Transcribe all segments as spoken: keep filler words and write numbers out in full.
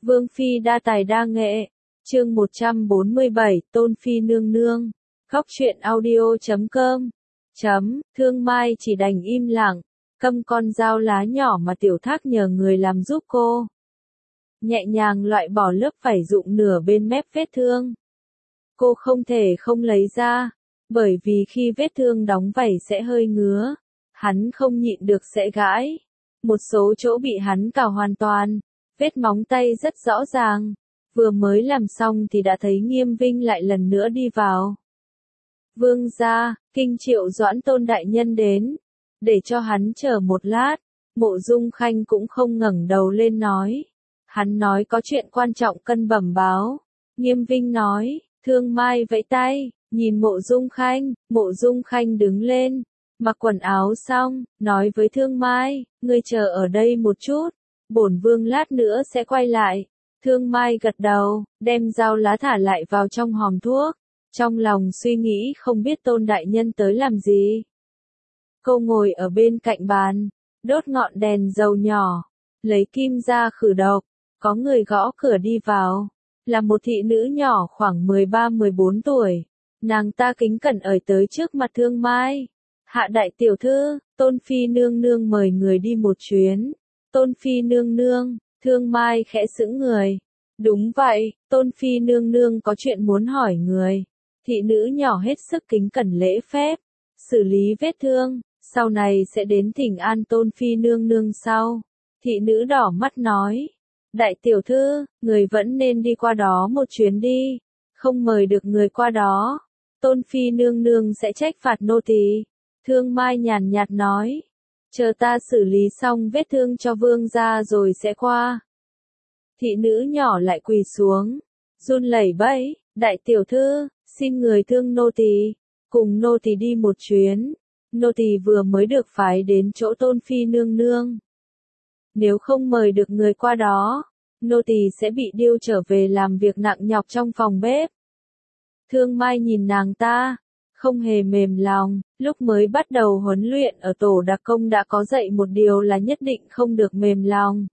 Vương phi đa tài đa nghệ. Chương một trăm bốn mươi bảy, Tôn phi nương nương. Góc truyện audio chấm com. Chấm, Thương Mai chỉ đành im lặng, câm con dao lá nhỏ mà Tiểu Thác nhờ người làm giúp cô. Nhẹ nhàng loại bỏ lớp vảy rụng nửa bên mép vết thương. Cô không thể không lấy ra, bởi vì khi vết thương đóng vảy sẽ hơi ngứa, hắn không nhịn được sẽ gãi. Một số chỗ bị hắn cào hoàn toàn, vết móng tay rất rõ ràng. Vừa mới làm xong thì đã thấy Nghiêm Vinh lại lần nữa đi vào. Vương gia, Kinh Triệu Doãn Tôn đại nhân đến, để cho hắn chờ một lát. Mộ Dung Khanh cũng không ngẩng đầu lên nói. Hắn nói có chuyện quan trọng cần bẩm báo. Nghiêm Vinh nói, Thương Mai vẫy tay, nhìn Mộ Dung Khanh. Mộ Dung Khanh đứng lên, mặc quần áo xong, nói với Thương Mai, ngươi chờ ở đây một chút, bổn vương lát nữa sẽ quay lại. Thương Mai gật đầu, đem dao lá thả lại vào trong hòm thuốc, trong lòng suy nghĩ không biết Tôn đại nhân tới làm gì. Cô ngồi ở bên cạnh bàn, đốt ngọn đèn dầu nhỏ, lấy kim ra khử độc. Có người gõ cửa đi vào, là một thị nữ nhỏ khoảng mười ba mười bốn tuổi. Nàng ta kính cẩn ởi tới trước mặt Thương Mai. Hạ đại tiểu thư, Tôn phi nương nương mời người đi một chuyến. Tôn phi nương nương, Thương Mai khẽ sững người. Đúng vậy, Tôn phi nương nương có chuyện muốn hỏi người. Thị nữ nhỏ hết sức kính cẩn lễ phép, xử lý vết thương, sau này sẽ đến thỉnh an Tôn phi nương nương sau. Thị nữ đỏ mắt nói, đại tiểu thư, người vẫn nên đi qua đó một chuyến đi, không mời được người qua đó, Tôn phi nương nương sẽ trách phạt nô tỳ. Thương Mai nhàn nhạt nói, chờ ta xử lý xong vết thương cho vương gia rồi sẽ qua. Thị nữ nhỏ lại quỳ xuống, run lẩy bẩy, đại tiểu thư, xin người thương nô tỳ, cùng nô tỳ đi một chuyến, nô tỳ vừa mới được phái đến chỗ Tôn phi nương nương. Nếu không mời được người qua đó, nô tỳ sẽ bị điêu trở về làm việc nặng nhọc trong phòng bếp. Thương Mai nhìn nàng ta, không hề mềm lòng, lúc mới bắt đầu huấn luyện ở tổ đặc công đã có dạy một điều là nhất định không được mềm lòng.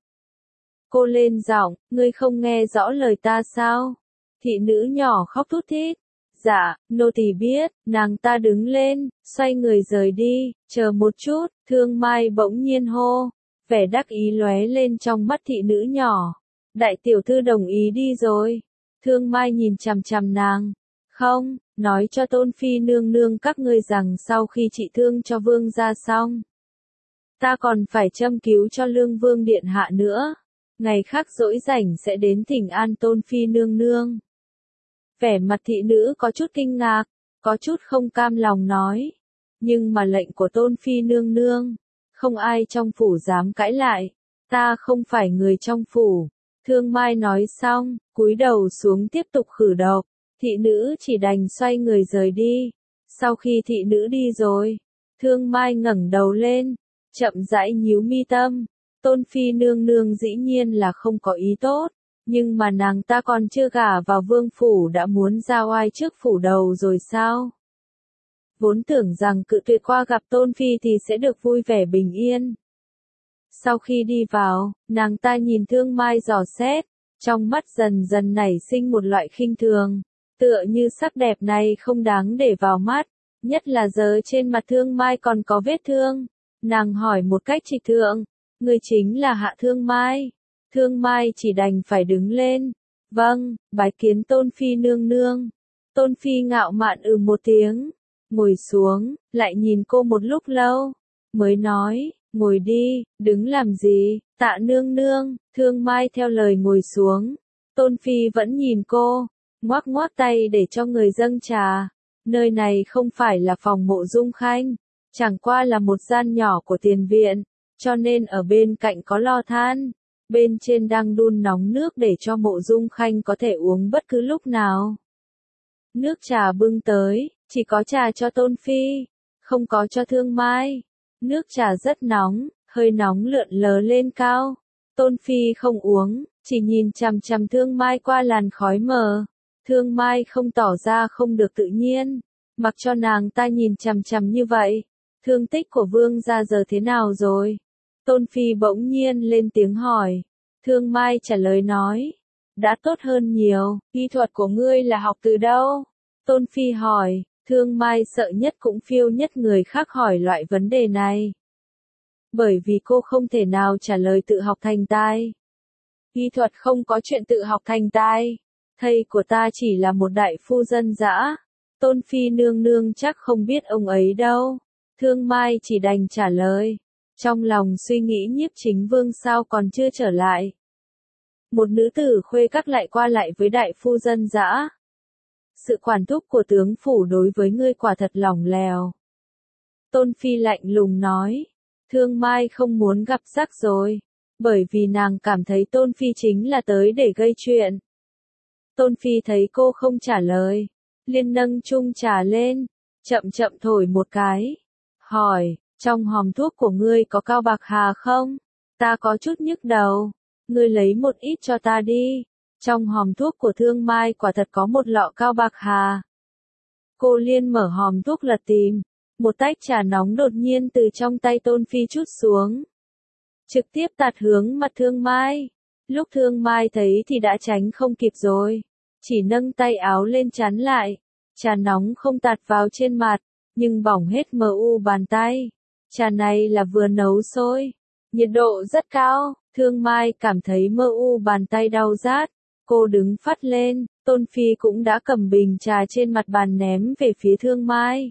Cô lên giọng, ngươi không nghe rõ lời ta sao? Thị nữ nhỏ khóc thút thít. Dạ, nô tỳ biết. Nàng ta đứng lên, xoay người rời đi. Chờ một chút, Thương Mai bỗng nhiên hô. Vẻ đắc ý lóe lên trong mắt thị nữ nhỏ. Đại tiểu thư đồng ý đi rồi. Thương Mai nhìn chằm chằm nàng. Không, nói cho Tôn phi nương nương các ngươi rằng sau khi trị thương cho vương gia xong, ta còn phải châm cứu cho Lương Vương điện hạ nữa. Ngày khác rỗi rảnh sẽ đến thỉnh an Tôn phi nương nương. Vẻ mặt thị nữ có chút kinh ngạc, có chút không cam lòng nói. Nhưng mà lệnh của Tôn phi nương nương, không ai trong phủ dám cãi lại. Ta không phải người trong phủ. Thương Mai nói xong, cúi đầu xuống tiếp tục khử độc. Thị nữ chỉ đành xoay người rời đi. Sau khi thị nữ đi rồi, Thương Mai ngẩng đầu lên, chậm rãi nhíu mi tâm. Tôn phi nương nương dĩ nhiên là không có ý tốt, nhưng mà nàng ta còn chưa gả vào vương phủ đã muốn ra oai trước phủ đầu rồi sao? Vốn tưởng rằng cự tuyệt qua gặp Tôn phi thì sẽ được vui vẻ bình yên. Sau khi đi vào, nàng ta nhìn Thương Mai dò xét, trong mắt dần dần nảy sinh một loại khinh thường, tựa như sắc đẹp này không đáng để vào mắt, nhất là giờ trên mặt Thương Mai còn có vết thương. Nàng hỏi một cách trịch thượng, người chính là Hạ Thương Mai. Thương Mai chỉ đành phải đứng lên. Vâng, bái kiến Tôn phi nương nương. Tôn phi ngạo mạn ừ một tiếng, ngồi xuống, lại nhìn cô một lúc lâu, mới nói, ngồi đi, đứng làm gì, Tạ nương nương. Thương Mai theo lời ngồi xuống. Tôn phi vẫn nhìn cô, ngoác ngoác tay để cho người dâng trà. Nơi này không phải là phòng Mộ Dung Khanh, chẳng qua là một gian nhỏ của tiền viện, cho nên ở bên cạnh có lò than, bên trên đang đun nóng nước để cho Mộ Dung Khanh có thể uống bất cứ lúc nào. Nước trà bưng tới, chỉ có trà cho Tôn phi, không có cho Thương Mai. Nước trà rất nóng, hơi nóng lượn lờ lên cao. Tôn phi không uống, chỉ nhìn chằm chằm Thương Mai qua làn khói mờ. Thương Mai không tỏ ra không được tự nhiên, mặc cho nàng ta nhìn chằm chằm như vậy. Thương tích của vương gia giờ thế nào rồi? Tôn phi bỗng nhiên lên tiếng hỏi. Thương Mai trả lời nói, đã tốt hơn nhiều. Y thuật của ngươi là học từ đâu? Tôn Phi hỏi. Thương Mai sợ nhất cũng phiêu nhất người khác hỏi loại vấn đề này. Bởi vì cô không thể nào trả lời tự học thành tài. Y thuật không có chuyện tự học thành tài. Thầy của ta chỉ là một đại phu dân dã. Tôn Phi nương nương chắc không biết ông ấy đâu. Thương Mai chỉ đành trả lời. Trong lòng suy nghĩ Nhiếp Chính Vương sao còn chưa trở lại. Một nữ tử khuê các lại qua lại với đại phu dân dã. Sự quản thúc của tướng phủ đối với ngươi quả thật lỏng lèo. Tôn Phi lạnh lùng nói. Thương Mai không muốn gặp rắc rối. Bởi vì nàng cảm thấy Tôn Phi chính là tới để gây chuyện. Tôn Phi thấy cô không trả lời. Liền nâng chung trà lên. Chậm chậm thổi một cái. Hỏi, trong hòm thuốc của ngươi có cao bạc hà không? Ta có chút nhức đầu. Ngươi lấy một ít cho ta đi. Trong hòm thuốc của Thương Mai quả thật có một lọ cao bạc hà. Cô Liên mở hòm thuốc lật tìm. Một tách trà nóng đột nhiên từ trong tay Tôn Phi trút xuống. Trực tiếp tạt hướng mặt Thương Mai. Lúc Thương Mai thấy thì đã tránh không kịp rồi. Chỉ nâng tay áo lên chắn lại. Trà nóng không tạt vào trên mặt, nhưng bỏng hết mờ u bàn tay. Trà này là vừa nấu sôi. Nhiệt độ rất cao. Thương Mai cảm thấy mờ u bàn tay đau rát. Cô đứng phắt lên. Tôn Phi cũng đã cầm bình trà trên mặt bàn ném về phía Thương Mai.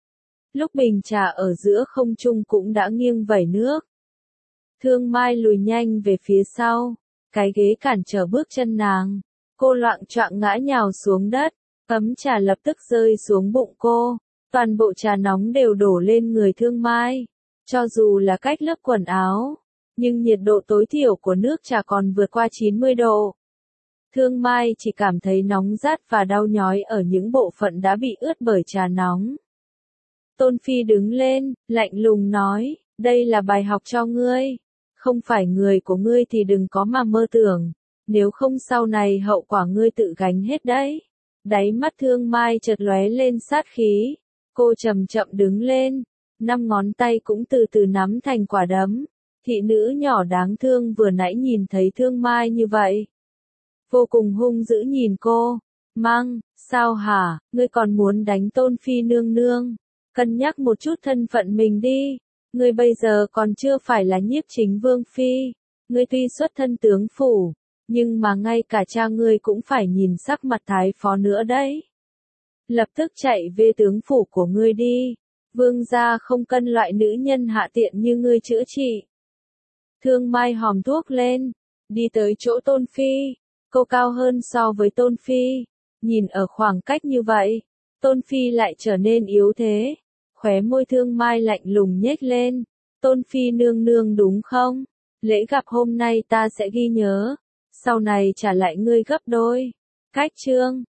Lúc bình trà ở giữa không trung cũng đã nghiêng vẩy nước. Thương Mai lùi nhanh về phía sau. Cái ghế cản trở bước chân nàng. Cô loạng choạng ngã nhào xuống đất. Ấm trà lập tức rơi xuống bụng cô. Toàn bộ trà nóng đều đổ lên người Thương Mai. Cho dù là cách lớp quần áo. Nhưng nhiệt độ tối thiểu của nước trà còn vượt qua chín mươi độ. Thương Mai chỉ cảm thấy nóng rát và đau nhói ở những bộ phận đã bị ướt bởi trà nóng. Tôn Phi đứng lên, lạnh lùng nói, đây là bài học cho ngươi. Không phải người của ngươi thì đừng có mà mơ tưởng. Nếu không sau này hậu quả ngươi tự gánh hết đấy. Đáy mắt Thương Mai chợt lóe lên sát khí. Cô chậm chậm đứng lên. Năm ngón tay cũng từ từ nắm thành quả đấm. Thị nữ nhỏ đáng thương vừa nãy nhìn thấy Thương Mai như vậy. Vô cùng hung dữ nhìn cô. Mang, sao hả, ngươi còn muốn đánh Tôn Phi nương nương? Cân nhắc một chút thân phận mình đi. Ngươi bây giờ còn chưa phải là Nhiếp Chính Vương Phi. Ngươi tuy xuất thân tướng phủ. Nhưng mà ngay cả cha ngươi cũng phải nhìn sắc mặt thái phó nữa đấy. Lập tức chạy về tướng phủ của ngươi đi. Vương gia không cân loại nữ nhân hạ tiện như ngươi chữa trị. Thương Mai hòm thuốc lên. Đi tới chỗ Tôn Phi. Cô cao hơn so với Tôn Phi. Nhìn ở khoảng cách như vậy. Tôn Phi lại trở nên yếu thế. Khóe môi Thương Mai lạnh lùng nhếch lên. Tôn Phi nương nương đúng không? Lễ gặp hôm nay ta sẽ ghi nhớ. Sau này trả lại ngươi gấp đôi. Cách chương